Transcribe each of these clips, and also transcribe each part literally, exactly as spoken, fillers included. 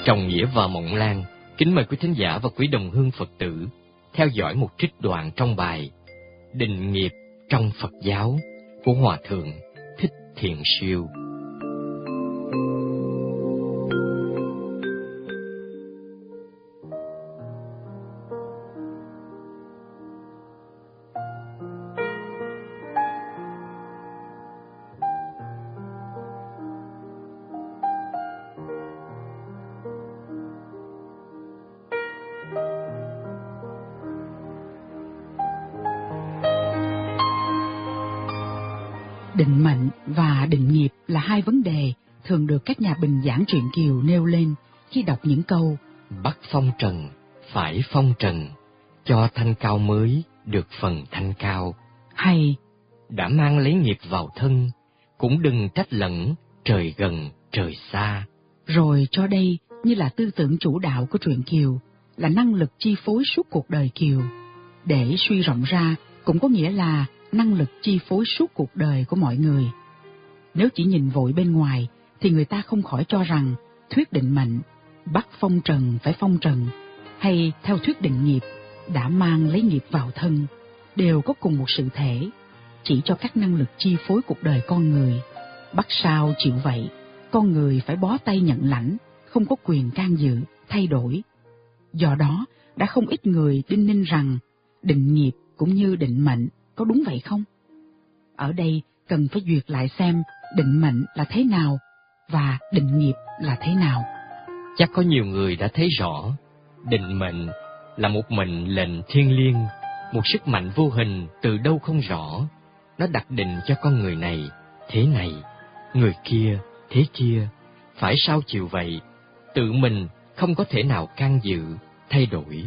Trọng Nghĩa và Mộng Lan kính mời quý thính giả và quý đồng hương Phật tử theo dõi một trích đoạn trong bài Định nghiệp trong Phật giáo của Hòa Thượng Thích Thiện Siêu. Định mệnh và định nghiệp là hai vấn đề thường được các nhà bình giảng truyện Kiều nêu lên khi đọc những câu Bắt phong trần, phải phong trần, cho thanh cao mới được phần thanh cao. Hay đã mang lấy nghiệp vào thân, cũng đừng trách lẫn trời gần trời xa. Rồi cho đây như là tư tưởng chủ đạo của truyện Kiều, là năng lực chi phối suốt cuộc đời Kiều. Để suy rộng ra cũng có nghĩa là năng lực chi phối suốt cuộc đời của mọi người. Nếu chỉ nhìn vội bên ngoài thì người ta không khỏi cho rằng thuyết định mệnh, bắt phong trần phải phong trần, hay theo thuyết định nghiệp, đã mang lấy nghiệp vào thân, đều có cùng một sự thể, chỉ cho các năng lực chi phối cuộc đời con người. Bắt sao chịu vậy, con người phải bó tay nhận lãnh, không có quyền can dự, thay đổi. Do đó, đã không ít người đinh ninh rằng định nghiệp cũng như định mệnh có đúng vậy không? Ở đây cần phải duyệt lại xem định mệnh là thế nào và định nghiệp là thế nào. Chắc có nhiều người đã thấy rõ, định mệnh là một mệnh lệnh thiêng liêng, một sức mạnh vô hình từ đâu không rõ. Nó đặt định cho con người này thế này, người kia thế kia, phải sao chịu vậy, tự mình không có thể nào can dự, thay đổi.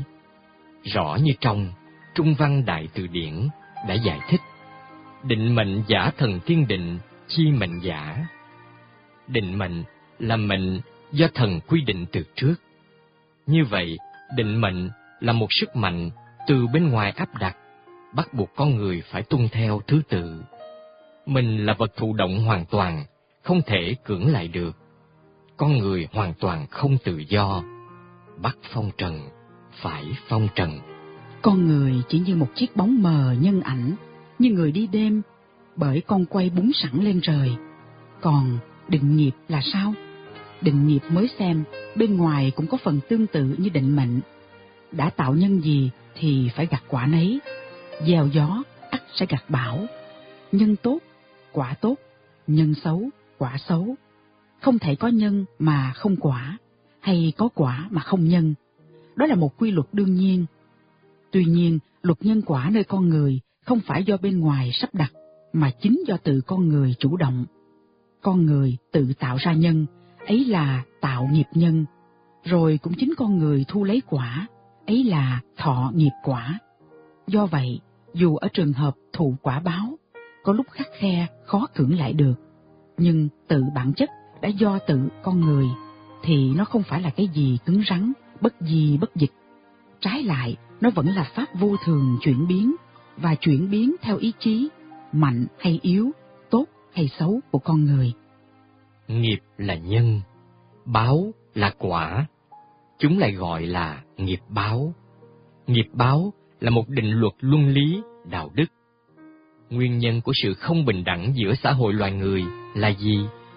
Rõ như trong Trung Văn Đại Từ Điển đã giải thích, định mệnh giả thần tiên định, chi mệnh giả. Định mệnh là mệnh do thần quy định từ trước. Như vậy, định mệnh là một sức mạnh từ bên ngoài áp đặt, bắt buộc con người phải tuân theo thứ tự. Mình là vật thụ động hoàn toàn, không thể cưỡng lại được. Con người hoàn toàn không tự do. Bắt phong trần, phải phong trần. Con người chỉ như một chiếc bóng mờ nhân ảnh, như người đi đêm, bởi con quay búng sẵn lên trời. Còn định nghiệp là sao? Định nghiệp mới xem, bên ngoài cũng có phần tương tự như định mệnh. Đã tạo nhân gì thì phải gặt quả nấy. Gieo gió, ắt sẽ gặt bão. Nhân tốt, quả tốt. Nhân xấu, quả xấu. Không thể có nhân mà không quả, hay có quả mà không nhân. Đó là một quy luật đương nhiên. Tuy nhiên, luật nhân quả nơi con người không phải do bên ngoài sắp đặt, mà chính do tự con người chủ động. Con người tự tạo ra nhân, ấy là tạo nghiệp nhân. Rồi cũng chính con người thu lấy quả, ấy là thọ nghiệp quả. Do vậy, dù ở trường hợp thụ quả báo, có lúc khắt khe khó cưỡng lại được, nhưng tự bản chất đã do tự con người, thì nó không phải là cái gì cứng rắn, bất di bất dịch. Trái lại, nó vẫn là pháp vô thường chuyển biến, và chuyển biến theo ý chí, mạnh hay yếu, tốt hay xấu của con người. Nghiệp là nhân, báo là quả. Chúng lại gọi là nghiệp báo. Nghiệp báo là một định luật luân lý, đạo đức. Nguyên nhân của sự không bình đẳng giữa xã hội loài người là gì?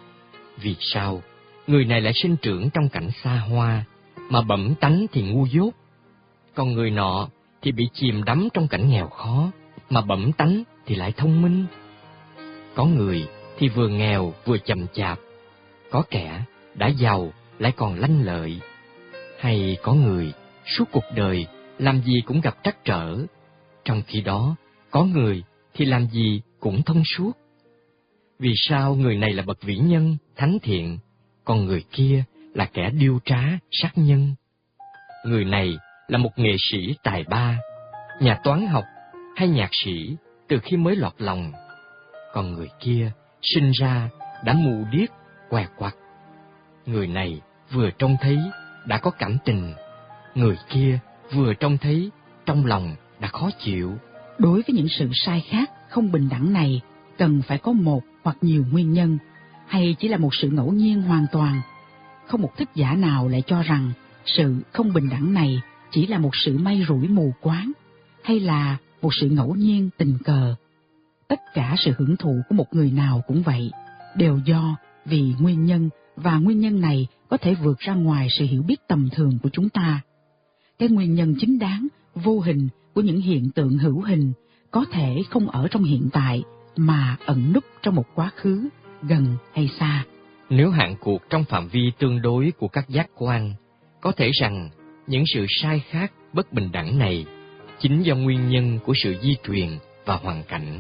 Vì sao người này lại sinh trưởng trong cảnh xa hoa, mà bẩm tánh thì ngu dốt? Còn người nọ thì bị chìm đắm trong cảnh nghèo khó, mà bẩm tánh thì lại thông minh. Có người thì vừa nghèo vừa chậm chạp, có kẻ đã giàu lại còn lanh lợi. Hay có người suốt cuộc đời làm gì cũng gặp trắc trở, trong khi đó có người thì làm gì cũng thông suốt. Vì sao người này là bậc vĩ nhân, thánh thiện, còn người kia là kẻ điêu trá, sát nhân? Người này là một nghệ sĩ tài ba, nhà toán học hay nhạc sĩ từ khi mới lọt lòng, còn người kia sinh ra đã mù điếc, què quặt. Người này vừa trông thấy đã có cảm tình, người kia vừa trông thấy trong lòng đã khó chịu. Đối với những sự sai khác, không bình đẳng này, cần phải có một hoặc nhiều nguyên nhân, hay chỉ là một sự ngẫu nhiên hoàn toàn? không một thức giả nào lại cho rằng sự không bình đẳng này chỉ là một sự may rủi mù quáng, hay là một sự ngẫu nhiên tình cờ. Tất cả sự hưởng thụ của một người nào cũng vậy, đều do vì nguyên nhân, và nguyên nhân này có thể vượt ra ngoài sự hiểu biết tầm thường của chúng ta. Cái nguyên nhân chính đáng, vô hình của những hiện tượng hữu hình có thể không ở trong hiện tại, mà ẩn núp trong một quá khứ, gần hay xa. Nếu hạn cuộc trong phạm vi tương đối của các giác quan, có thể rằng những sự sai khác bất bình đẳng này chính do nguyên nhân của sự di truyền và hoàn cảnh.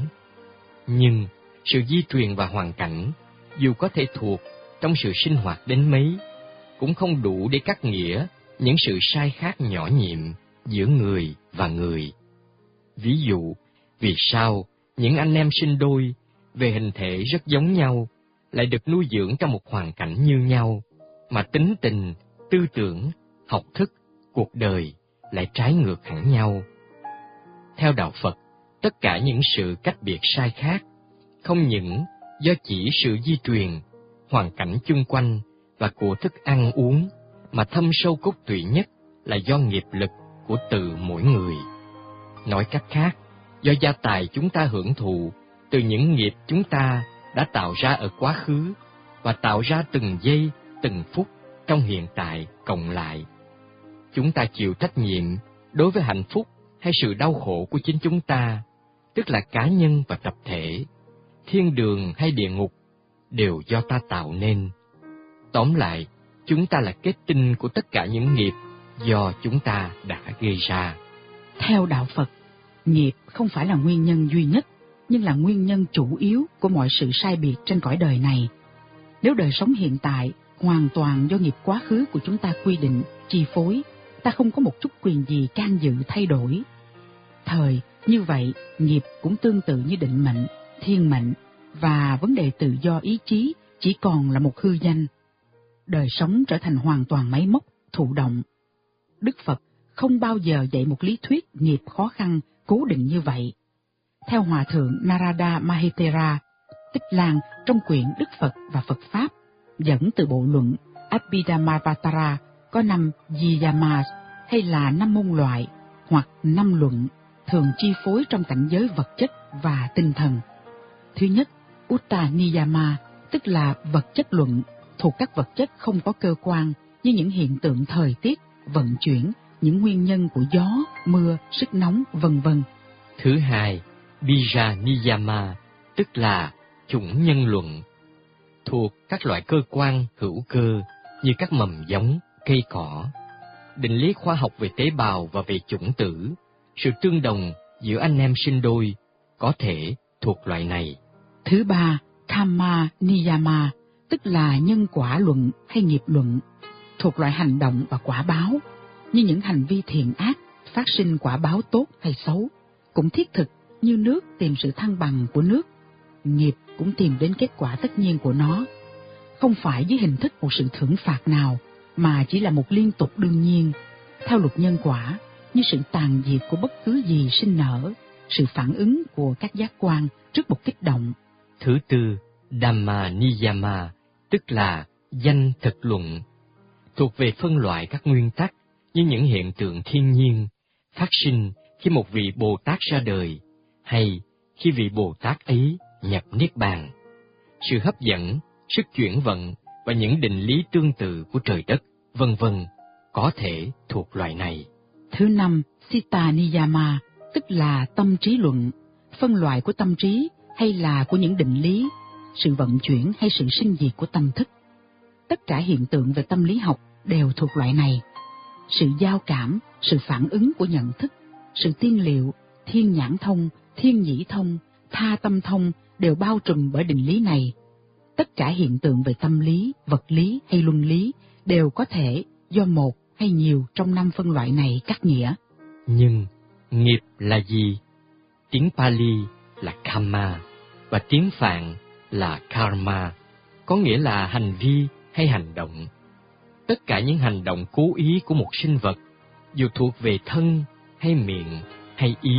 Nhưng sự di truyền và hoàn cảnh, dù có thể thuộc trong sự sinh hoạt đến mấy, cũng không đủ để cắt nghĩa những sự sai khác nhỏ nhiệm giữa người và người. Ví dụ, vì sao những anh em sinh đôi về hình thể rất giống nhau lại được nuôi dưỡng trong một hoàn cảnh như nhau, mà tính tình, tư tưởng, học thức, cuộc đời lại trái ngược hẳn nhau? Theo đạo Phật, tất cả những sự cách biệt sai khác không những do chỉ sự di truyền, hoàn cảnh chung quanh và của thức ăn uống, mà thâm sâu cốt tủy nhất là do nghiệp lực của tự mỗi người. Nói cách khác, do gia tài chúng ta hưởng thụ từ những nghiệp chúng ta đã tạo ra ở quá khứ và tạo ra từng giây, từng phút trong hiện tại cộng lại. Chúng ta chịu trách nhiệm đối với hạnh phúc hay sự đau khổ của chính chúng ta, tức là cá nhân và tập thể, thiên đường hay địa ngục, đều do ta tạo nên. Tóm lại, chúng ta là kết tinh của tất cả những nghiệp do chúng ta đã gây ra. Theo đạo Phật, nghiệp không phải là nguyên nhân duy nhất, nhưng là nguyên nhân chủ yếu của mọi sự sai biệt trên cõi đời này. Nếu đời sống hiện tại hoàn toàn do nghiệp quá khứ của chúng ta quy định, chi phối, ta không có một chút quyền gì can dự thay đổi. Thời như vậy, nghiệp cũng tương tự như định mệnh, thiên mệnh, và vấn đề tự do ý chí chỉ còn là một hư danh. Đời sống trở thành hoàn toàn máy móc, thụ động. Đức Phật không bao giờ dạy một lý thuyết nghiệp khó khăn, cố định như vậy. Theo Hòa thượng Narada Mahitera, Tích Lan trong quyển Đức Phật và Phật Pháp, dẫn từ bộ luận Abhidhammavatara có năm Yiyamas, hay là năm môn loại, hoặc năm luận, thường chi phối trong cảnh giới vật chất và tinh thần. Thứ nhất, Utta Niyama, tức là vật chất luận, thuộc các vật chất không có cơ quan, như những hiện tượng thời tiết, vận chuyển, những nguyên nhân của gió, mưa, sức nóng, vân vân. Thứ hai, Bija Niyama, tức là chủng nhân luận, thuộc các loại cơ quan hữu cơ như các mầm giống, cây cỏ. Định lý khoa học về tế bào và về chủng tử, sự tương đồng giữa anh em sinh đôi, có thể thuộc loại này. Thứ ba, Karma Niyama, tức là nhân quả luận hay nghiệp luận, thuộc loại hành động và quả báo, như những hành vi thiện ác phát sinh quả báo tốt hay xấu, cũng thiết thực như nước tìm sự thăng bằng của nước, nghiệp cũng tìm đến kết quả tất nhiên của nó, không phải dưới hình thức một sự thưởng phạt nào, mà chỉ là một liên tục đương nhiên, theo luật nhân quả, như sự tàn diệt của bất cứ gì sinh nở, sự phản ứng của các giác quan trước một kích động. Thứ tư, Dhamma Niyama, tức là danh thực luận, thuộc về phân loại các nguyên tắc như những hiện tượng thiên nhiên phát sinh khi một vị Bồ Tát ra đời, hay khi vị Bồ Tát ấy nhập Niết Bàn. Sự hấp dẫn, sức chuyển vận và những định lý tương tự của trời đất, vân vân, có thể thuộc loại này. Thứ năm, Sita Niyama, tức là tâm trí luận, phân loại của tâm trí hay là của những định lý, sự vận chuyển hay sự sinh diệt của tâm thức. Tất cả hiện tượng về tâm lý học đều thuộc loại này. Sự giao cảm, sự phản ứng của nhận thức, sự tiên liệu, thiên nhãn thông, thiên nhĩ thông, tha tâm thông đều bao trùm bởi định lý này. Tất cả hiện tượng về tâm lý, vật lý hay luân lý đều có thể do một hay nhiều trong năm phân loại này cắt nghĩa. Nhưng nghiệp là gì? Tiếng Pali là Kamma và tiếng Phạn là Karma, có nghĩa là hành vi hay hành động. Tất cả những hành động cố ý của một sinh vật, dù thuộc về thân hay miệng hay ý,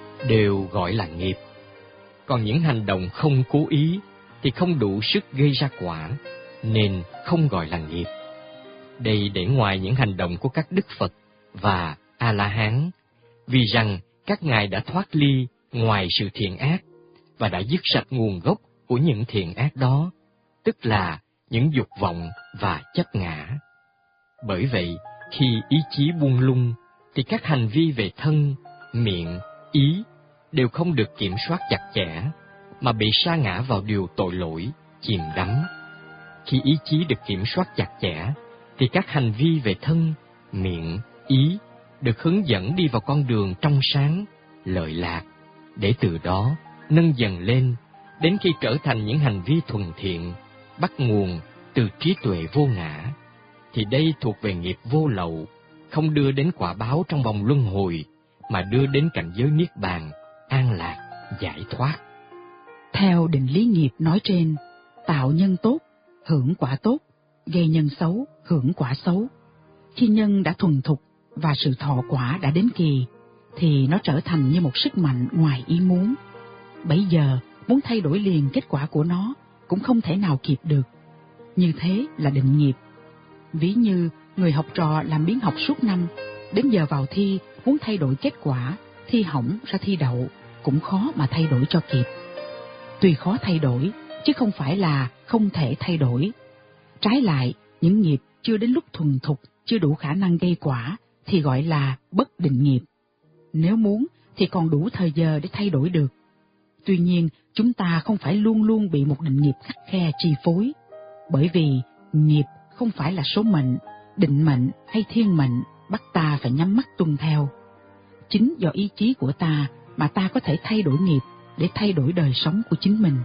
đều gọi là nghiệp. Còn những hành động không cố ý thì không đủ sức gây ra quả, nên không gọi là nghiệp. Đây để ngoài những hành động của các đức Phật và A-la-hán, vì rằng các ngài đã thoát ly ngoài sự thiện ác và đã dứt sạch nguồn gốc của những thiện ác đó, tức là những dục vọng và chấp ngã. Bởi vậy, khi ý chí buông lung, thì các hành vi về thân, miệng, ý đều không được kiểm soát chặt chẽ, mà bị sa ngã vào điều tội lỗi, chìm đắm. Khi ý chí được kiểm soát chặt chẽ, thì các hành vi về thân, miệng, ý được hướng dẫn đi vào con đường trong sáng, lợi lạc, để từ đó nâng dần lên, đến khi trở thành những hành vi thuần thiện, bắt nguồn từ trí tuệ vô ngã, thì đây thuộc về nghiệp vô lậu, không đưa đến quả báo trong vòng luân hồi, mà đưa đến cảnh giới niết bàn, an lạc, giải thoát. Theo định lý nghiệp nói trên, tạo nhân tốt, hưởng quả tốt, gây nhân xấu, hưởng quả xấu. Khi nhân đã thuần thục và sự thọ quả đã đến kỳ, thì nó trở thành như một sức mạnh ngoài ý muốn. Bấy giờ, muốn thay đổi liền kết quả của nó cũng không thể nào kịp được. Như thế là định nghiệp. Ví như người học trò làm biếng học suốt năm, đến giờ vào thi muốn thay đổi kết quả, thi hỏng ra thi đậu, cũng khó mà thay đổi cho kịp. Tuy khó thay đổi, chứ không phải là không thể thay đổi. Trái lại, những nghiệp chưa đến lúc thuần thục, chưa đủ khả năng gây quả, thì gọi là bất định nghiệp. Nếu muốn, thì còn đủ thời giờ để thay đổi được. Tuy nhiên, chúng ta không phải luôn luôn bị một định nghiệp khắt khe chi phối. Bởi vì, nghiệp không phải là số mệnh, định mệnh hay thiên mệnh bắt ta phải nhắm mắt tuân theo. Chính do ý chí của ta mà ta có thể thay đổi nghiệp để thay đổi đời sống của chính mình.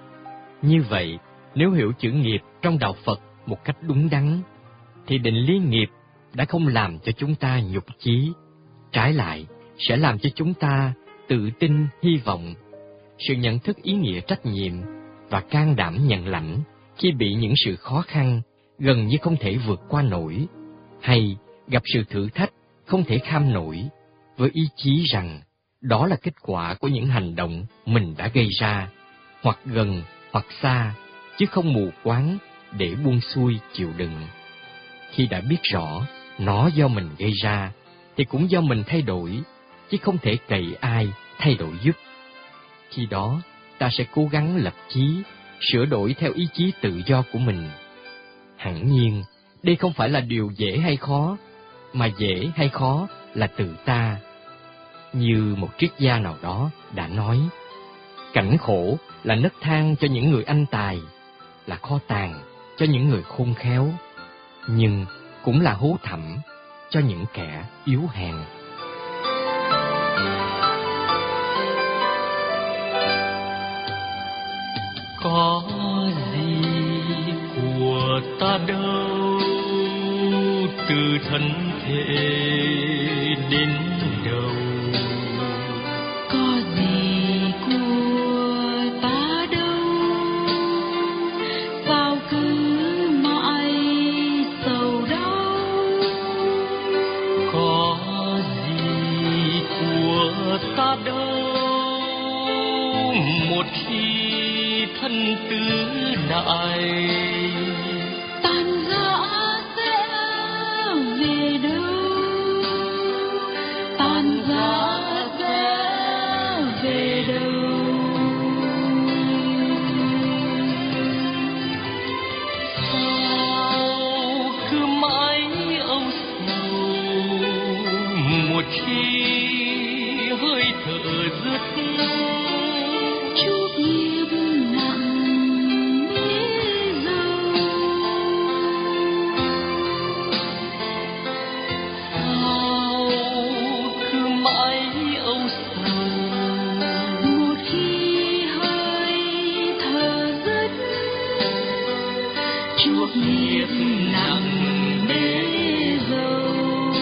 Như vậy, nếu hiểu chữ nghiệp trong đạo Phật một cách đúng đắn, thì định lý nghiệp đã không làm cho chúng ta nhục chí, trái lại sẽ làm cho chúng ta tự tin, hy vọng, sự nhận thức ý nghĩa trách nhiệm và can đảm nhận lãnh khi bị những sự khó khăn gần như không thể vượt qua nổi, hay gặp sự thử thách không thể kham nổi, với ý chí rằng đó là kết quả của những hành động mình đã gây ra, hoặc gần hoặc xa, chứ không mù quáng để buông xuôi chịu đựng. Khi đã biết rõ nó do mình gây ra, thì cũng do mình thay đổi, chứ không thể cậy ai thay đổi giúp. Khi đó, ta sẽ cố gắng lập chí, sửa đổi theo ý chí tự do của mình. Hẳn nhiên, đây không phải là điều dễ hay khó, mà dễ hay khó là tự ta. Như một triết gia nào đó đã nói, cảnh khổ là nấc thang cho những người anh tài, là kho tàng cho những người khôn khéo, nhưng cũng là hố thẳm cho những kẻ yếu hèn. Có gì của ta đâu, từ thân thể đến đầu. Có gì của ta đâu, sao cứ mãi sầu đau. Có gì của ta đâu, một khi thân tứ đại Tan rã sẽ về đâu, tan rã sẽ về đâu. Sao cứ mãi âu sầu, một khi hơi thở dứt, Chút nghiệp nặng bế dâu. sao cứ mãi âu sầu, Một khi hơi thở dứt, chuốc nghiệp nặng bế dâu.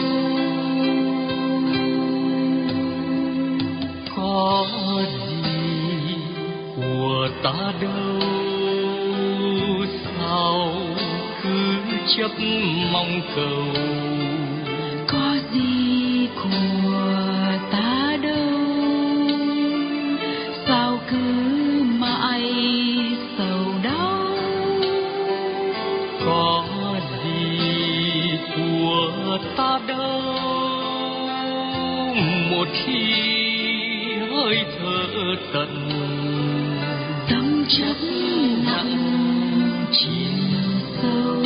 có gì của ta đâu, sao cứ chấp mong cầu. Có gì của ta đâu, sao cứ mãi sầu đau. Có gì một khi hơi thở tận, tâm chất nặng chìm sâu.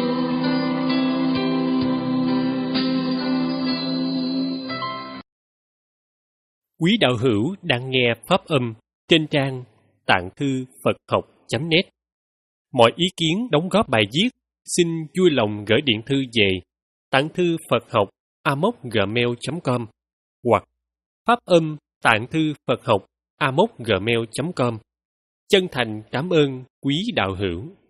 Quý đạo hữu đang nghe pháp âm trên trang tạng thư Phật học chấm net. Mọi ý kiến đóng góp bài viết xin vui lòng gửi điện thư về tạng thư Phật học a m o gmail chấm com hoặc pháp âm tạng thư Phật học a m o gmail chấm com. Chân thành cảm ơn quý đạo hữu.